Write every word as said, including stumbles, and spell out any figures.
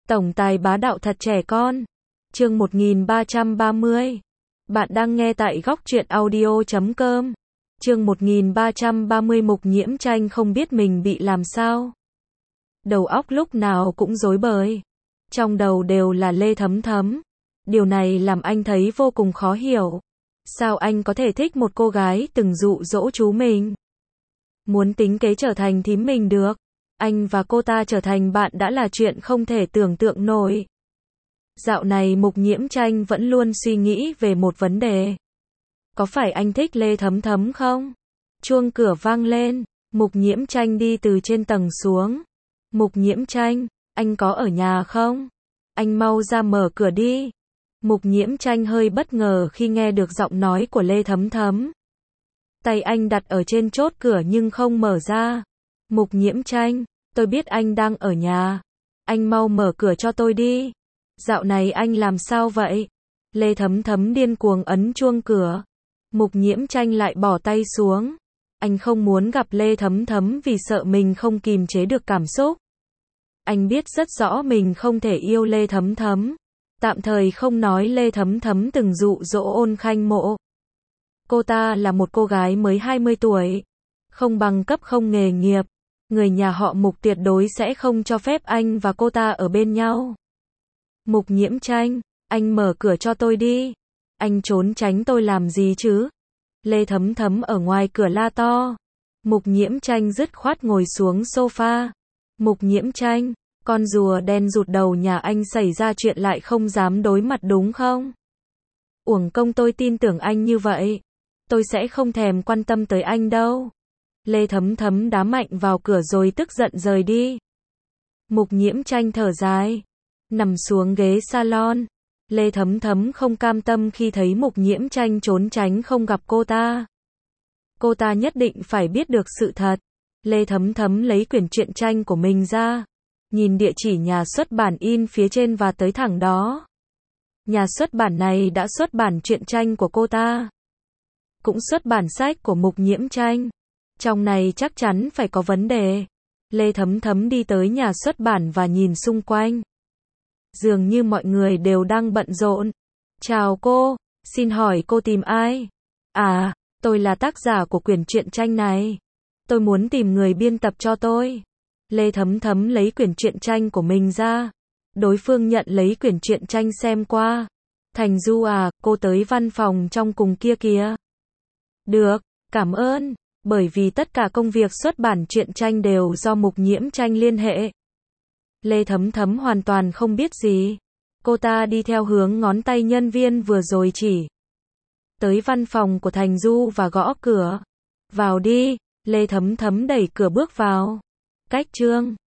Tổng tài bá đạo thật trẻ con. Chương một nghìn ba trăm ba mươi. Bạn đang nghe tại góc truyện audio chấm com. Chương một nghìn ba trăm ba mươi. Mục Nhiễm Tranh không biết mình bị làm sao. Đầu óc lúc nào cũng rối bời. Trong đầu đều là Lê Thấm Thấm. Điều này làm anh thấy vô cùng khó hiểu. Sao anh có thể thích một cô gái từng dụ dỗ chú mình? Muốn tính kế trở thành thím mình được. Anh và cô ta trở thành bạn đã là chuyện không thể tưởng tượng nổi. Dạo này Mục Nhiễm Tranh vẫn luôn suy nghĩ về một vấn đề. Có phải anh thích Lê Thấm Thấm không? Chuông cửa vang lên, Mục Nhiễm Tranh đi từ trên tầng xuống. Mục Nhiễm Tranh, anh có ở nhà không? Anh mau ra mở cửa đi. Mục Nhiễm Tranh hơi bất ngờ khi nghe được giọng nói của Lê Thấm Thấm. Tay anh đặt ở trên chốt cửa nhưng không mở ra. Mục Nhiễm Tranh, tôi biết anh đang ở nhà. Anh mau mở cửa cho tôi đi. Dạo này anh làm sao vậy? Lê Thấm Thấm điên cuồng ấn chuông cửa. Mục Nhiễm Tranh lại bỏ tay xuống. Anh không muốn gặp Lê Thấm Thấm vì sợ mình không kìm chế được cảm xúc. Anh biết rất rõ mình không thể yêu Lê Thấm Thấm. Tạm thời không nói Lê Thấm Thấm từng dụ dỗ Ôn Khanh Mộ. Cô ta là một cô gái mới hai mươi tuổi. Không bằng cấp không nghề nghiệp. Người nhà họ Mục tuyệt đối sẽ không cho phép anh và cô ta ở bên nhau. Mục Nhiễm Tranh, anh mở cửa cho tôi đi. Anh trốn tránh tôi làm gì chứ? Lê Thấm Thấm ở ngoài cửa la to. Mục Nhiễm Tranh dứt khoát ngồi xuống sofa. Mục Nhiễm Tranh, con rùa đen rụt đầu nhà anh xảy ra chuyện lại không dám đối mặt đúng không? Uổng công tôi tin tưởng anh như vậy. Tôi sẽ không thèm quan tâm tới anh đâu. Lê Thấm Thấm đá mạnh vào cửa rồi tức giận rời đi. Mục Nhiễm Tranh thở dài, nằm xuống ghế salon. Lê Thấm Thấm không cam tâm khi thấy Mục Nhiễm Tranh trốn tránh không gặp cô ta. Cô ta nhất định phải biết được sự thật. Lê Thấm Thấm lấy quyển truyện tranh của mình ra, nhìn địa chỉ nhà xuất bản in phía trên và tới thẳng đó. Nhà xuất bản này đã xuất bản truyện tranh của cô ta, cũng xuất bản sách của Mục Nhiễm Tranh. Trong này chắc chắn phải có vấn đề. Lê Thấm Thấm đi tới nhà xuất bản và nhìn xung quanh. Dường như mọi người đều đang bận rộn. Chào cô, xin hỏi cô tìm ai? À, tôi là tác giả của quyển truyện tranh này. Tôi muốn tìm người biên tập cho tôi. Lê Thấm Thấm lấy quyển truyện tranh của mình ra. Đối phương nhận lấy quyển truyện tranh xem qua. Thành Du à, cô tới văn phòng trong cùng kia kìa. Được, cảm ơn. Bởi vì tất cả công việc xuất bản truyện tranh đều do Mục Nhiễm Tranh liên hệ. Lê Thấm Thấm hoàn toàn không biết gì. Cô ta đi theo hướng ngón tay nhân viên vừa rồi chỉ. Tới văn phòng của Thành Du và gõ cửa. Vào đi. Lê Thấm Thấm đẩy cửa bước vào. Cách Trương,